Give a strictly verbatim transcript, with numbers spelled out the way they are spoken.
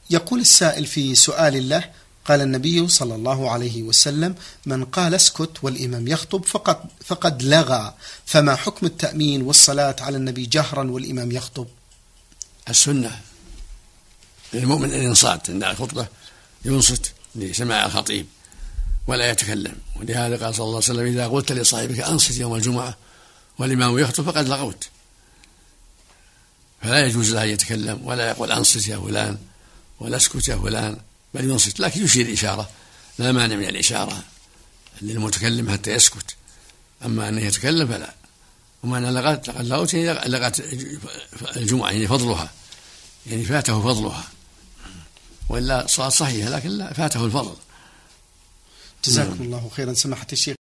يقول السائل في سؤال له: قال النبي صلى الله عليه وسلم: من قال اسكت والإمام يخطب فقد, فقد لغى، فما حكم التأمين والصلاة على النبي جهرا والإمام يخطب؟ السنة للمؤمن أن ينصات عند الخطبة، ينصت لسماع الخطيب ولا يتكلم. ولهذا قال صلى الله عليه وسلم: إذا قلت لصاحبك أنصت يوم الجمعة والإمام يخطب فقد لغوت. فلا يجوز له أن يتكلم ولا يقول أنصت يا فلان ولا اسكت يا فلان، بل ينصت، لكن يشير إشارة، لا مانع من الإشارة للمتكلم حتى يسكت. أما أنه يتكلم فلا. وما أنا لغت لقد لغوت يعني لغت الجمعة، يعني فضلها، يعني فاته فضلها، وإلا صلاة صحيحة لكن لا فاته الفضل. جزاكم الله خيرا سماحة الشيخ.